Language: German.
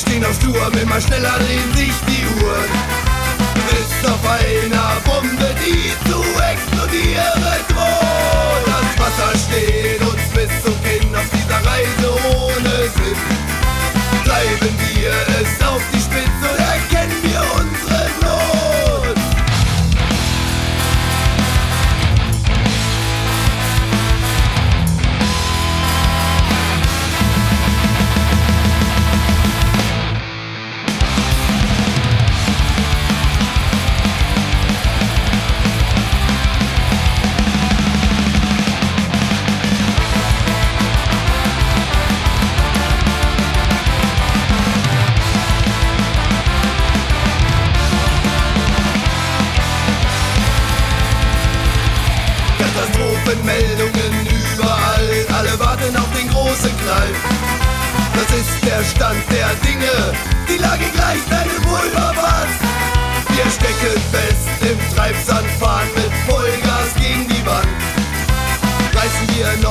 stehen auf Sturm, immer schneller drehen sich die Uhren. Bis auf einer Bombe, die zu explodieren droht. Das Wasser steht uns bis zum Kinn auf dieser Reise ohne Sinn. Treiben wir es auf die Spitze und erkennen wir unsere Not. Katastrophenmeldungen überall, alle warten auf den großen Knall. Das ist der Stand der Dinge, die Lage gleicht einem Pulverfass. Wir stecken fest im Treibsand, fahren mit Vollgas gegen die Wand. Reißen wir noch